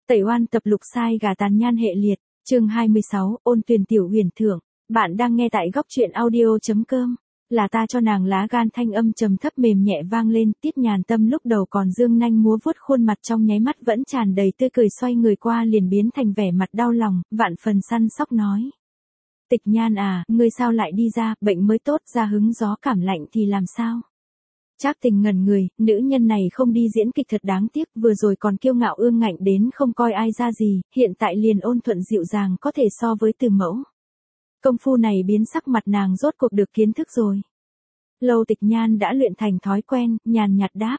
Tẩy oan tập lục sai gà tàn nhan hệ liệt, chương 26, ôn tuyền tiểu huyền thưởng. Bạn đang nghe tại góc truyện audio.com. Là ta cho nàng lá gan, thanh âm trầm thấp mềm nhẹ vang lên. Tiết Nhàn Tâm lúc đầu còn dương nanh múa vuốt khuôn mặt, trong nháy mắt vẫn tràn đầy tươi cười, xoay người qua liền biến thành vẻ mặt đau lòng, vạn phần săn sóc nói. Tịch Nhan à, ngươi sao lại đi ra, bệnh mới tốt ra hứng gió cảm lạnh thì làm sao? Trác Tình ngẩn người, nữ nhân này không đi diễn kịch thật đáng tiếc, vừa rồi còn kiêu ngạo ương ngạnh đến không coi ai ra gì, hiện tại liền ôn thuận dịu dàng có thể so với Từ Mẫu. Công phu này biến sắc mặt nàng rốt cuộc được kiến thức rồi. Lâu Tịch Nhan đã luyện thành thói quen, nhàn nhạt đáp.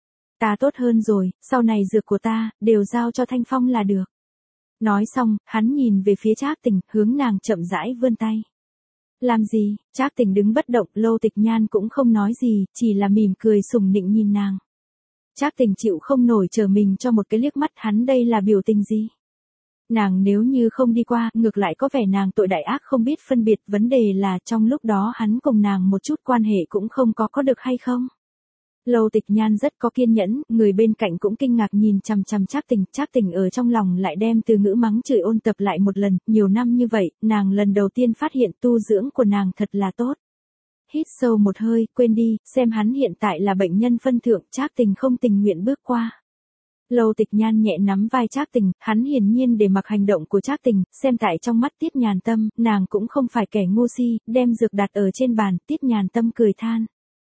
Ta tốt hơn rồi, sau này dược của ta, đều giao cho Thanh Phong là được. Nói xong, hắn nhìn về phía Trác Tình, hướng nàng chậm rãi vươn tay. Làm gì? Trác Tình đứng bất động, Lâu Tịch Nhan cũng không nói gì, chỉ là mỉm cười sủng nịnh nhìn nàng. Trác Tình chịu không nổi chờ mình cho một cái liếc mắt, hắn đây là biểu tình gì? Nàng nếu như không đi qua, ngược lại có vẻ nàng tội đại ác không biết phân biệt, vấn đề là trong lúc đó hắn cùng nàng một chút quan hệ cũng không có được hay không? Lâu Tịch Nhan rất có kiên nhẫn, người bên cạnh cũng kinh ngạc nhìn chằm chằm Trác Tình ở trong lòng lại đem từ ngữ mắng chửi ôn tập lại một lần, nhiều năm như vậy, nàng lần đầu tiên phát hiện tu dưỡng của nàng thật là tốt. Hít sâu một hơi, quên đi, xem hắn hiện tại là bệnh nhân phân thượng, Trác Tình không tình nguyện bước qua. Lâu Tịch Nhan nhẹ nắm vai Trác Tình, hắn hiển nhiên để mặc hành động của Trác Tình, xem tại trong mắt Tiết Nhàn Tâm, nàng cũng không phải kẻ ngu si, đem dược đặt ở trên bàn, Tiết Nhàn Tâm cười than.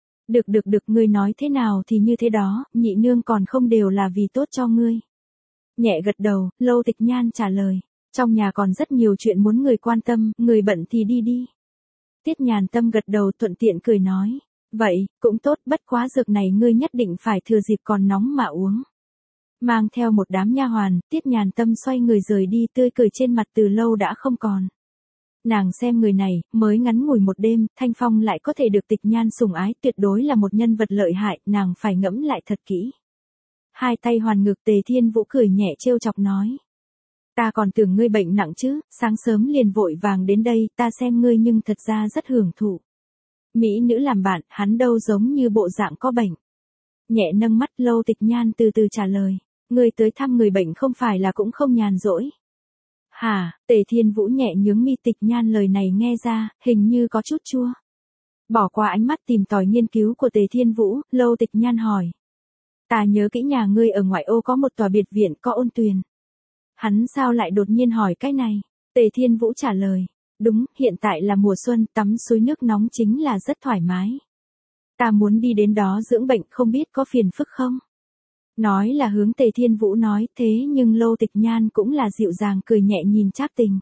Được, ngươi nói thế nào thì như thế đó, nhị nương còn không đều là vì tốt cho ngươi. Nhẹ gật đầu, Lâu Tịch Nhan trả lời, trong nhà còn rất nhiều chuyện muốn người quan tâm, người bận thì đi. Tiết Nhàn Tâm gật đầu thuận tiện cười nói, vậy, cũng tốt, bất quá dược này ngươi nhất định phải thừa dịp còn nóng mà uống. Mang theo một đám nha hoàn, Tiết Nhàn Tâm xoay người rời đi, tươi cười trên mặt từ lâu đã không còn. Nàng xem người này, mới ngắn ngủi một đêm, Thanh Phong lại có thể được Tịch Nhan sủng ái, tuyệt đối là một nhân vật lợi hại, nàng phải ngẫm lại thật kỹ. Hai tay hoàn ngực, Tề Thiên Vũ cười nhẹ trêu chọc nói. Ta còn tưởng ngươi bệnh nặng chứ, sáng sớm liền vội vàng đến đây, ta xem ngươi nhưng thật ra rất hưởng thụ. Mỹ nữ làm bạn, hắn đâu giống như bộ dạng có bệnh. Nhẹ nâng mắt, Lâu Tịch Nhan từ từ trả lời, ngươi tới thăm người bệnh không phải là cũng không nhàn rỗi. Hả? Tề Thiên Vũ nhẹ nhướng mi, Tịch Nhan lời này nghe ra, hình như có chút chua. Bỏ qua ánh mắt tìm tòi nghiên cứu của Tề Thiên Vũ, Lâu Tịch Nhan hỏi. Ta nhớ kỹ nhà ngươi ở ngoại ô có một tòa biệt viện có ôn tuyền. Hắn sao lại đột nhiên hỏi cái này? Tề Thiên Vũ trả lời. Đúng, hiện tại là mùa xuân, tắm suối nước nóng chính là rất thoải mái. Ta muốn đi đến đó dưỡng bệnh, không biết có phiền phức không? Nói là hướng Tề Thiên Vũ nói, thế nhưng Lâu Tịch Nhan cũng là dịu dàng cười nhẹ nhìn Trác Tình.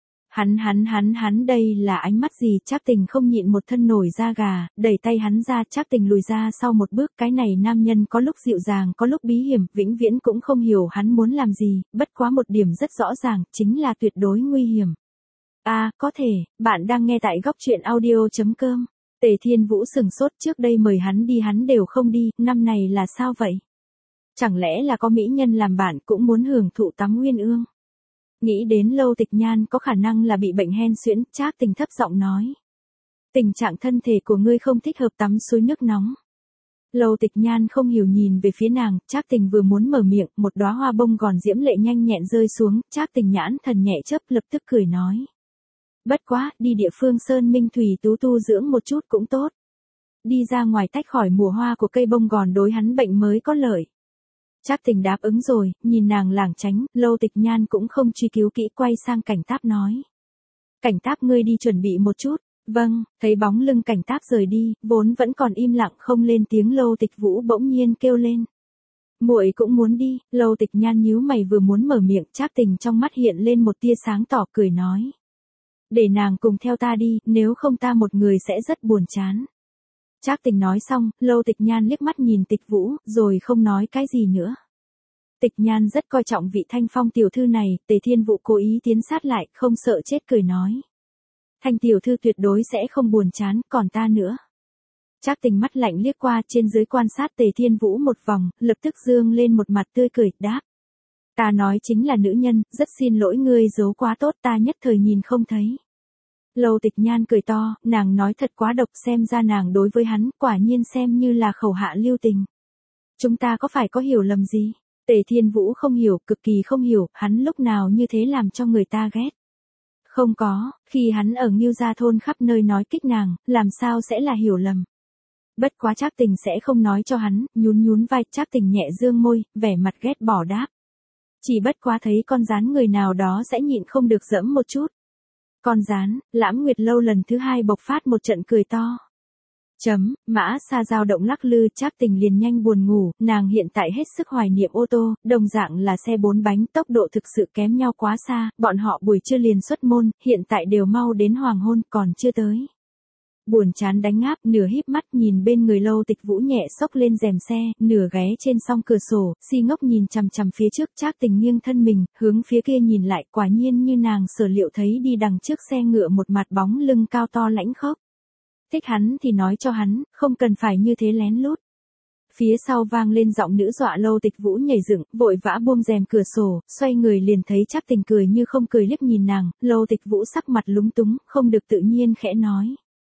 Hắn đây là ánh mắt gì? Trác Tình không nhịn một thân nổi da gà, đẩy tay hắn ra, Trác Tình lùi ra sau một bước, cái này nam nhân có lúc dịu dàng có lúc bí hiểm, vĩnh viễn cũng không hiểu hắn muốn làm gì, bất quá một điểm rất rõ ràng, chính là tuyệt đối nguy hiểm. Có thể, bạn đang nghe tại góc truyện audio.com. Tề Thiên Vũ sừng sốt, trước đây mời hắn đi hắn đều không đi, năm này là sao vậy? Chẳng lẽ là có mỹ nhân làm bạn cũng muốn hưởng thụ tắm uyên ương? Nghĩ đến Lâu Tịch Nhan có khả năng là bị bệnh hen suyễn, Trác Tình thấp giọng nói. Tình trạng thân thể của ngươi không thích hợp tắm suối nước nóng. Lâu Tịch Nhan không hiểu nhìn về phía nàng, Trác Tình vừa muốn mở miệng, một đóa hoa bông gòn diễm lệ nhanh nhẹn rơi xuống, Trác Tình nhãn thần nhẹ chớp, lập tức cười nói. Bất quá, đi địa phương sơn minh thủy tú tu dưỡng một chút cũng tốt. Đi ra ngoài tách khỏi mùa hoa của cây bông gòn đối hắn bệnh mới có lợi. Trác Tình đáp ứng rồi, nhìn nàng lảng tránh, Lâu Tịch Nhan cũng không truy cứu kỹ, quay sang Cảnh Táp nói. Cảnh Táp, ngươi đi chuẩn bị một chút. Vâng, thấy bóng lưng Cảnh Táp rời đi, vốn vẫn còn im lặng không lên tiếng, Lâu Tịch Vũ bỗng nhiên kêu lên. Muội cũng muốn đi. Lâu Tịch Nhan nhíu mày vừa muốn mở miệng, Trác Tình trong mắt hiện lên một tia sáng tỏ, cười nói. Để nàng cùng theo ta đi, nếu không ta một người sẽ rất buồn chán. Trác Tình nói xong, Lâu Tịch Nhan liếc mắt nhìn Tịch Vũ, rồi không nói cái gì nữa. Tịch Nhan rất coi trọng vị Thanh Phong tiểu thư này, Tề Thiên Vũ cố ý tiến sát lại, không sợ chết cười nói. Thanh tiểu thư tuyệt đối sẽ không buồn chán, còn ta nữa. Trác Tình mắt lạnh liếc qua trên dưới quan sát Tề Thiên Vũ một vòng, lập tức dương lên một mặt tươi cười, đáp. Ta nói chính là nữ nhân, rất xin lỗi ngươi giấu quá tốt, ta nhất thời nhìn không thấy. Lâu Tịch Nhan cười to, nàng nói thật quá độc, xem ra nàng đối với hắn, quả nhiên xem như là khẩu hạ lưu tình. Chúng ta có phải có hiểu lầm gì? Tề Thiên Vũ không hiểu, cực kỳ không hiểu, hắn lúc nào như thế làm cho người ta ghét. Không có, khi hắn ở Ngưu Gia thôn khắp nơi nói kích nàng, làm sao sẽ là hiểu lầm. Bất quá Trác Tình sẽ không nói cho hắn, nhún nhún vai, Trác Tình nhẹ dương môi, vẻ mặt ghét bỏ đáp. Chỉ bất quá thấy con rán người nào đó sẽ nhịn không được dẫm một chút. Con rán, Lãm Nguyệt Lâu lần thứ 2 bộc phát một trận cười to. Mã Sa dao động lắc lư, Trác Tình liền nhanh buồn ngủ, nàng hiện tại hết sức hoài niệm ô tô, đồng dạng là xe 4 bánh, tốc độ thực sự kém nhau quá xa, bọn họ buổi trưa liền xuất môn, hiện tại đều mau đến hoàng hôn, còn chưa tới. Buồn chán đánh ngáp, nửa híp mắt nhìn bên người Lâu Tịch Vũ nhẹ xốc lên rèm xe, nửa ghé trên song cửa sổ, si ngốc nhìn chằm chằm phía trước, Trác Tình nghiêng thân mình, hướng phía kia nhìn lại, quả nhiên như nàng sở liệu thấy đi đằng trước xe ngựa một mặt bóng lưng cao to lãnh khốc. Thích hắn thì nói cho hắn, không cần phải như thế lén lút. Phía sau vang lên giọng nữ dọa Lâu Tịch Vũ nhảy dựng, vội vã buông rèm cửa sổ, xoay người liền thấy Trác Tình cười như không cười liếc nhìn nàng, Lâu Tịch Vũ sắc mặt lúng túng, không được tự nhiên khẽ nói.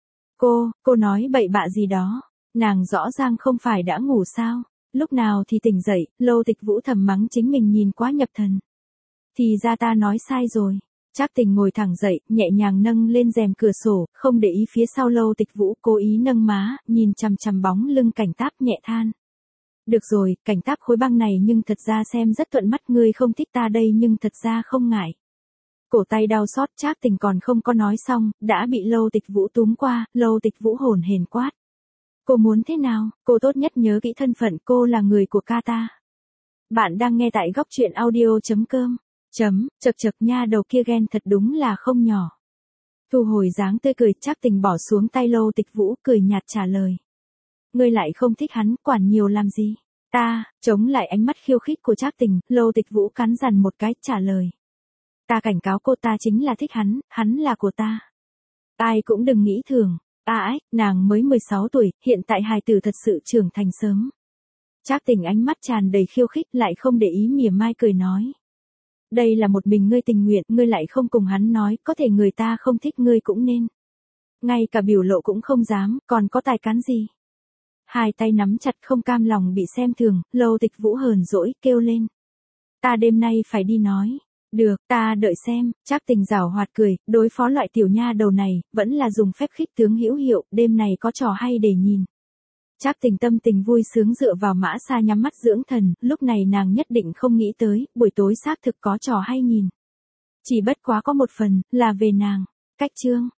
Cô nói bậy bạ gì đó, nàng rõ ràng không phải đã ngủ sao, lúc nào thì tỉnh dậy, Lâu Tịch Vũ thầm mắng chính mình nhìn quá nhập thần. Thì ra ta nói sai rồi. Trác Tình ngồi thẳng dậy, nhẹ nhàng nâng lên rèm cửa sổ, không để ý phía sau Lâu Tịch Vũ, cố ý nâng má, nhìn chằm chằm bóng lưng Cảnh Táp nhẹ than. Được rồi, Cảnh Táp khối băng này nhưng thật ra xem rất thuận mắt, ngươi không thích ta đây nhưng thật ra không ngại. Cổ tay đau xót, Trác Tình còn không có nói xong, đã bị Lâu Tịch Vũ túm qua, Lâu Tịch Vũ hồn hển quát. Cô muốn thế nào, cô tốt nhất nhớ kỹ thân phận, cô là người của ca ta. Bạn đang nghe tại góc truyện audio.com. Chật chật nha, đầu kia ghen thật đúng là không nhỏ. Thu hồi dáng tươi cười, Trác Tình bỏ xuống tay Lâu Tịch Vũ, cười nhạt trả lời. Ngươi lại không thích hắn, quản nhiều làm gì? Ta, chống lại ánh mắt khiêu khích của Trác Tình, Lâu Tịch Vũ cắn rằn một cái, trả lời. Ta cảnh cáo cô, ta chính là thích hắn là của ta. Ai cũng đừng nghĩ thường, nàng mới 16 tuổi, hiện tại hài tử thật sự trưởng thành sớm. Trác Tình ánh mắt tràn đầy khiêu khích, lại không để ý, mỉa mai cười nói. Đây là một mình ngươi tình nguyện, ngươi lại không cùng hắn nói, có thể người ta không thích ngươi cũng nên. Ngay cả biểu lộ cũng không dám, còn có tài cán gì. Hai tay nắm chặt không cam lòng bị xem thường, Lâu Tịch Vũ hờn dỗi, kêu lên. Ta đêm nay phải đi nói. Được, ta đợi xem, Trác Tình giảo hoạt cười, đối phó loại tiểu nha đầu này, vẫn là dùng phép khích tướng hữu hiệu, đêm này có trò hay để nhìn. Trác Tình tâm tình vui sướng dựa vào Mã Sa nhắm mắt dưỡng thần, lúc này nàng nhất định không nghĩ tới, buổi tối xác thực có trò hay nhìn. Chỉ bất quá có một phần, là về nàng. Cách chương.